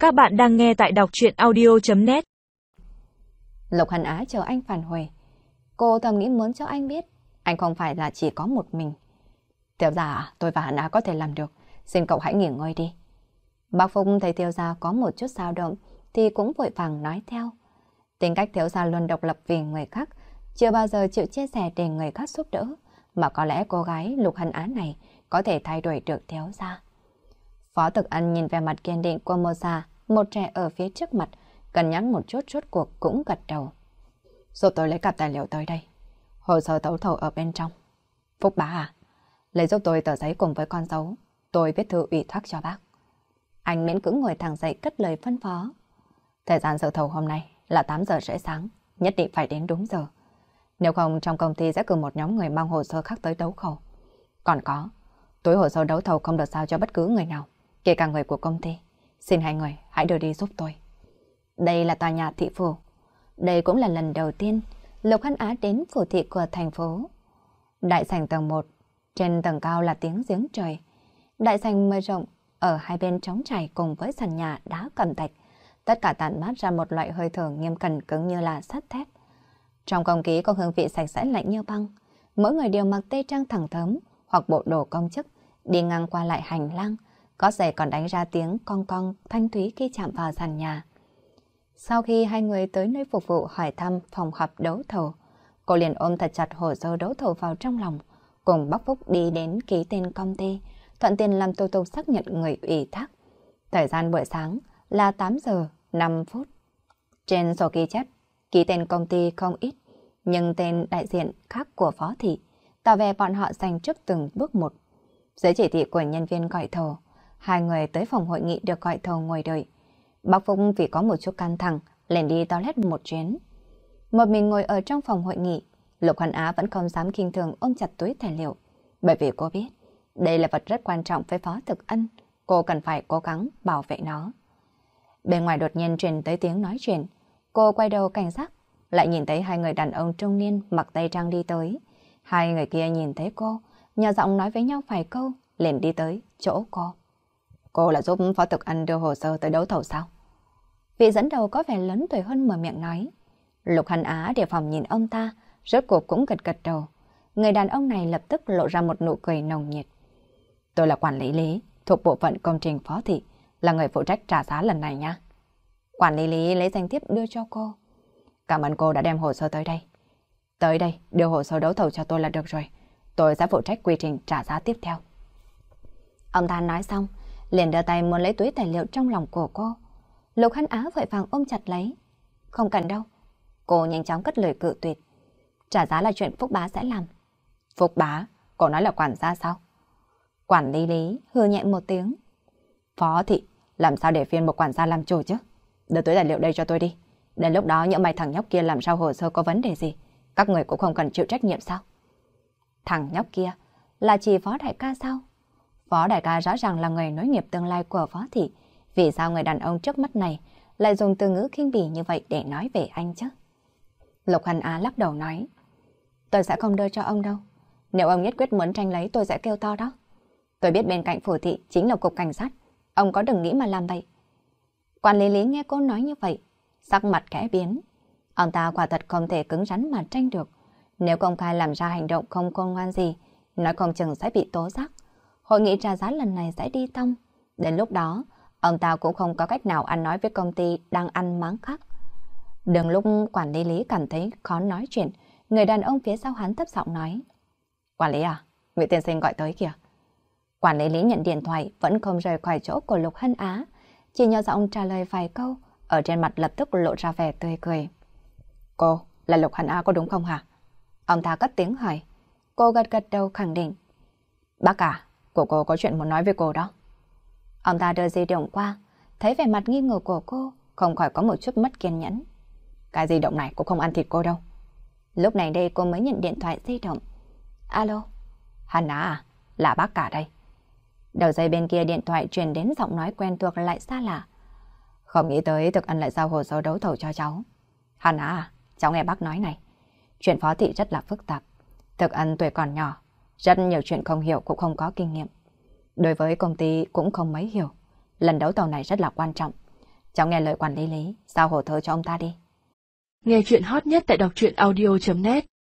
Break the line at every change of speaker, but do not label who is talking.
Các bạn đang nghe tại đọc truyện audio.net.
Lục Hân Á chờ anh phản hồi. Cô thầm nghĩ muốn cho anh biết anh không phải là chỉ có một mình. Tiểu gia à, tôi và Hân Á có thể làm được. Xin cậu hãy nghỉ ngơi đi. Bác Phúc thấy Tiểu gia có một chút dao động thì cũng vội vàng nói theo. Tính cách Tiểu gia luôn độc lập vì người khác, chưa bao giờ chịu chia sẻ để người khác giúp đỡ. Mà có lẽ cô gái Lục Hân Á này có thể thay đổi được Tiểu gia. Phó Thực Ân nhìn về mặt kiên định của một già, một trẻ ở phía trước mặt, cân nhắc một chút rốt cuộc cũng gật đầu. Giúp tôi lấy cặp tài liệu tới đây. Hồ sơ đấu thầu ở bên trong. Phúc bá à, lấy giúp tôi tờ giấy cùng với con dấu. Tôi viết thư ủy thác cho bác. Anh miễn cưỡng ngồi thẳng dậy cất lời phân phó. Thời gian dự thầu hôm nay là 8 giờ rưỡi sáng, nhất định phải đến đúng giờ. Nếu không trong công ty sẽ cử một nhóm người mang hồ sơ khác tới đấu thầu. Còn có, túi hồ sơ đấu thầu không được giao cho bất cứ người nào, kể cả người của công ty. Xin hai người hãy đưa đi giúp tôi. Đây là tòa nhà thị phủ. Đây cũng là lần đầu tiên Lục Hân Á đến phủ thị của thành phố. Đại sảnh tầng 1, trên tầng cao là tiếng giếng trời. Đại sảnh mở rộng, ở hai bên trống trải cùng với sàn nhà đá cẩm thạch. Tất cả tản mát ra một loại hơi thở nghiêm cẩn cứng như là sắt thép. Trong không khí có hương vị sạch sẽ lạnh như băng. Mỗi người đều mặc tây trang thẳng thớm hoặc bộ đồ công chức, đi ngang qua lại hành lang. Có giày còn đánh ra tiếng cong cong thanh thúy khi chạm vào sàn nhà. Sau khi hai người tới nơi phục vụ hỏi thăm phòng họp đấu thầu, cô liền ôm thật chặt hồ sơ đấu thầu vào trong lòng, cùng bác Phúc đi đến ký tên công ty, thuận tiện làm thủ tục xác nhận người ủy thác. Thời gian buổi sáng là 8 giờ 5 phút. Trên sổ ghi chép, ký tên công ty không ít, nhưng tên đại diện khác của phó thị, tỏ vẻ bọn họ giành trước từng bước một. Dưới chỉ thị của nhân viên gọi thầu, hai người tới phòng hội nghị được gọi thầu ngồi đợi. Bác Phúc vì có một chút căng thẳng, liền đi toilet một chuyến. Một mình ngồi ở trong phòng hội nghị, Lục Hân Á vẫn không dám khinh thường ôm chặt túi tài liệu. Bởi vì cô biết, đây là vật rất quan trọng với Phó Thực Ân, cô cần phải cố gắng bảo vệ nó. Bên ngoài đột nhiên truyền tới tiếng nói chuyện, cô quay đầu cảnh giác, lại nhìn thấy hai người đàn ông trung niên mặc tây trang đi tới. Hai người kia nhìn thấy cô, nhỏ giọng nói với nhau vài câu, liền đi tới chỗ cô. Cô là giúp Phó Thực Ân đưa hồ sơ tới đấu thầu sao? Vị dẫn đầu có vẻ lớn tuổi hơn mở miệng nói. Lục Hân Á đề phòng nhìn ông ta, rốt cuộc cũng gật gật đầu. Người đàn ông này lập tức lộ ra một nụ cười nồng nhiệt. Tôi là quản lý Lý, thuộc bộ phận công trình phó thị, là người phụ trách trả giá lần này nha. Quản lý Lý lấy danh thiếp đưa cho cô. Cảm ơn cô đã đem hồ sơ tới đây. Tới đây, đưa hồ sơ đấu thầu cho tôi là được rồi. Tôi sẽ phụ trách quy trình trả giá tiếp theo. Ông ta nói xong, liền đưa tay muốn lấy túi tài liệu trong lòng của cô. Lục Hân Á vội vàng ôm chặt lấy. Không cần đâu. Cô nhanh chóng cất lời cự tuyệt. Trả giá là chuyện Phúc Bá sẽ làm. Phúc Bá? Cô nói là quản gia sao? Quản lý Lý hừ nhẹ một tiếng. Phó thị, làm sao để phiên một quản gia làm chủ chứ? Đưa túi tài liệu đây cho tôi đi. Đến lúc đó những mày thằng nhóc kia làm sao hồ sơ có vấn đề gì, các người cũng không cần chịu trách nhiệm sao? Thằng nhóc kia là chỉ Phó đại ca sao? Phó đại ca rõ ràng là người nối nghiệp tương lai của Phó thị. Vì sao người đàn ông trước mắt này lại dùng từ ngữ khinh bỉ như vậy để nói về anh chứ? Lục Hân Á lắc đầu nói. Tôi sẽ không đưa cho ông đâu. Nếu ông nhất quyết muốn tranh lấy tôi sẽ kêu to đó. Tôi biết bên cạnh phủ thị chính là cục cảnh sát. Ông có đừng nghĩ mà làm vậy. Quản lý Lý nghe cô nói như vậy, sắc mặt kẽ biến. Ông ta quả thật không thể cứng rắn mà tranh được. Nếu công khai làm ra hành động không khôn ngoan gì, nói không chừng sẽ bị tố giác. Hội nghị trả giá lần này sẽ đi tông. Đến lúc đó, ông ta cũng không có cách nào ăn nói với công ty đang ăn máng khác. Đừng lúc quản lý Lý cảm thấy khó nói chuyện, người đàn ông phía sau hắn thấp giọng nói. Quản lý à, Ngụy tiên sinh gọi tới kìa. Quản lý Lý nhận điện thoại vẫn không rời khỏi chỗ của Lục Hân Á, chỉ nhỏ giọng trả lời vài câu, ở trên mặt lập tức lộ ra vẻ tươi cười. Cô là Lục Hân Á có đúng không hả? Ông ta cất tiếng hỏi. Cô gật gật đầu khẳng định. Bác à, của cô có chuyện muốn nói với cô đó. Ông ta đưa di động qua, thấy vẻ mặt nghi ngờ của cô, không khỏi có một chút mất kiên nhẫn. Cái di động này cũng không ăn thịt cô đâu. Lúc này đây cô mới nhận điện thoại di động. Alo, Hân Á à, là bác cả đây. Đầu dây bên kia điện thoại truyền đến giọng nói quen thuộc lại xa lạ. Không nghĩ tới Thực Ân lại giao hồ sơ đấu thầu cho cháu. Hân Á à, cháu nghe bác nói này. Chuyện phó thị rất là phức tạp. Thực Ân tuổi còn nhỏ, rất nhiều chuyện không hiểu cũng không có kinh nghiệm. Đối với công ty cũng không mấy hiểu. Lần đấu thầu này rất là quan trọng. Cháu nghe lời quản lý Lý, giao hồ thơ cho ông ta đi.
Nghe chuyện hot nhất tại đọc truyện audio.net